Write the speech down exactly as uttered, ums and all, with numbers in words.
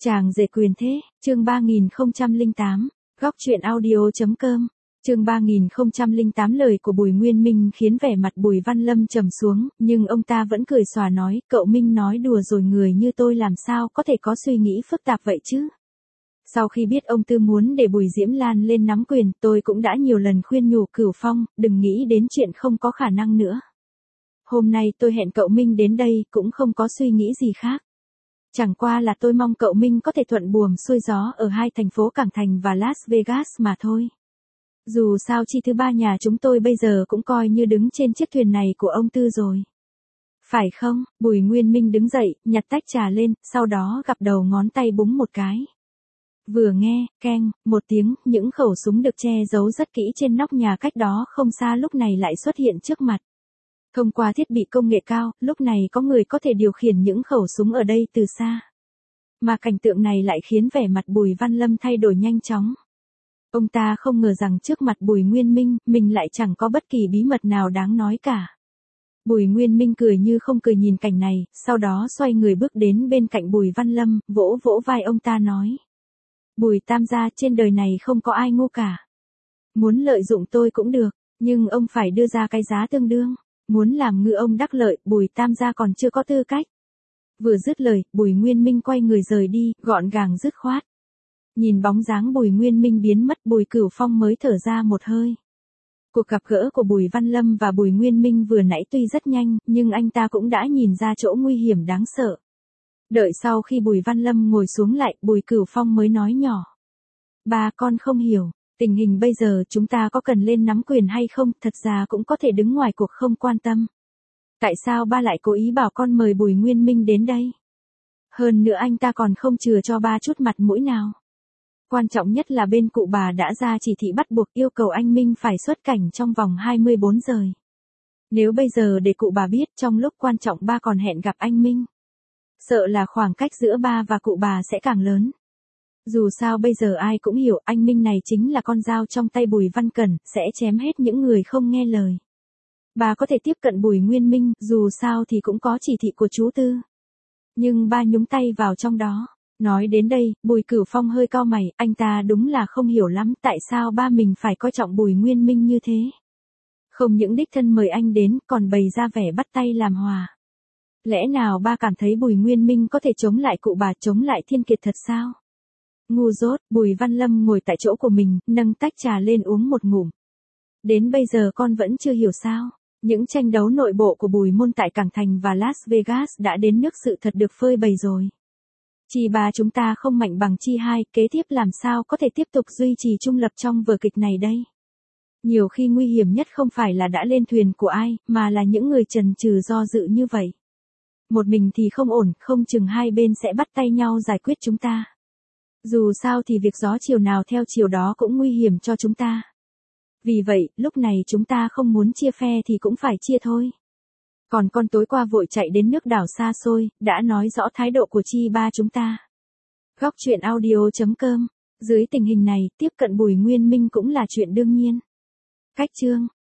Chàng rể quyền thế, chương ba nghìn không trăm lẻ tám, góc truyện audio.com, chương ba nghìn không trăm lẻ tám. Lời của Bùi Nguyên Minh khiến vẻ mặt Bùi Văn Lâm trầm xuống, nhưng ông ta vẫn cười xòa nói, cậu Minh nói đùa rồi, người như tôi làm sao có thể có suy nghĩ phức tạp vậy chứ. Sau khi biết ông Tư muốn để Bùi Diễm Lan lên nắm quyền, tôi cũng đã nhiều lần khuyên nhủ Cửu Phong, đừng nghĩ đến chuyện không có khả năng nữa. Hôm nay tôi hẹn cậu Minh đến đây cũng không có suy nghĩ gì khác. Chẳng qua là tôi mong cậu Minh có thể thuận buồm xuôi gió ở hai thành phố Cảng Thành và Las Vegas mà thôi. Dù sao chi thứ ba nhà chúng tôi bây giờ cũng coi như đứng trên chiếc thuyền này của ông Tư rồi. Phải không? Bùi Nguyên Minh đứng dậy, nhặt tách trà lên, sau đó gập đầu ngón tay búng một cái. Vừa nghe, keng, một tiếng, những khẩu súng được che giấu rất kỹ trên nóc nhà cách đó không xa lúc này lại xuất hiện trước mặt. Thông qua thiết bị công nghệ cao, lúc này có người có thể điều khiển những khẩu súng ở đây từ xa. Mà cảnh tượng này lại khiến vẻ mặt Bùi Văn Lâm thay đổi nhanh chóng. Ông ta không ngờ rằng trước mặt Bùi Nguyên Minh, mình lại chẳng có bất kỳ bí mật nào đáng nói cả. Bùi Nguyên Minh cười như không cười nhìn cảnh này, sau đó xoay người bước đến bên cạnh Bùi Văn Lâm, vỗ vỗ vai ông ta nói. Bùi Tam gia, trên đời này không có ai ngu cả. Muốn lợi dụng tôi cũng được, nhưng ông phải đưa ra cái giá tương đương. Muốn làm ngư ông đắc lợi, Bùi Tam gia còn chưa có tư cách. Vừa dứt lời, Bùi Nguyên Minh quay người rời đi, gọn gàng dứt khoát. Nhìn bóng dáng Bùi Nguyên Minh biến mất, Bùi Cửu Phong mới thở ra một hơi. Cuộc gặp gỡ của Bùi Văn Lâm và Bùi Nguyên Minh vừa nãy tuy rất nhanh, nhưng anh ta cũng đã nhìn ra chỗ nguy hiểm đáng sợ. Đợi sau khi Bùi Văn Lâm ngồi xuống lại, Bùi Cửu Phong mới nói nhỏ. Ba, con không hiểu. Tình hình bây giờ chúng ta có cần lên nắm quyền hay không, thật ra cũng có thể đứng ngoài cuộc không quan tâm. Tại sao ba lại cố ý bảo con mời Bùi Nguyên Minh đến đây? Hơn nữa anh ta còn không chừa cho ba chút mặt mũi nào. Quan trọng nhất là bên cụ bà đã ra chỉ thị bắt buộc yêu cầu anh Minh phải xuất cảnh trong vòng hai mươi bốn giờ. Nếu bây giờ để cụ bà biết trong lúc quan trọng ba còn hẹn gặp anh Minh, sợ là khoảng cách giữa ba và cụ bà sẽ càng lớn. Dù sao bây giờ ai cũng hiểu anh Minh này chính là con dao trong tay Bùi Văn Cẩn, sẽ chém hết những người không nghe lời. Bà có thể tiếp cận Bùi Nguyên Minh, dù sao thì cũng có chỉ thị của chú Tư. Nhưng ba nhúng tay vào trong đó. Nói đến đây, Bùi Cửu Phong hơi cau mày, anh ta đúng là không hiểu lắm tại sao ba mình phải coi trọng Bùi Nguyên Minh như thế. Không những đích thân mời anh đến, còn bày ra vẻ bắt tay làm hòa. Lẽ nào ba cảm thấy Bùi Nguyên Minh có thể chống lại cụ bà, chống lại Thiên Kiệt thật sao? Ngu dốt, Bùi Văn Lâm ngồi tại chỗ của mình, nâng tách trà lên uống một ngụm. Đến bây giờ con vẫn chưa hiểu sao? Những tranh đấu nội bộ của Bùi môn tại Cảng Thành và Las Vegas đã đến nước sự thật được phơi bày rồi. Chi ba chúng ta không mạnh bằng chi hai, kế tiếp làm sao có thể tiếp tục duy trì trung lập trong vở kịch này đây? Nhiều khi nguy hiểm nhất không phải là đã lên thuyền của ai, mà là những người chần chừ do dự như vậy. Một mình thì không ổn, không chừng hai bên sẽ bắt tay nhau giải quyết chúng ta. Dù sao thì việc gió chiều nào theo chiều đó cũng nguy hiểm cho chúng ta. Vì vậy, lúc này chúng ta không muốn chia phe thì cũng phải chia thôi. Còn con tối qua vội chạy đến nước đảo xa xôi, đã nói rõ thái độ của chi ba chúng ta. Góc truyện audio.com, dưới tình hình này, tiếp cận Bùi Nguyên Minh cũng là chuyện đương nhiên. Cách chương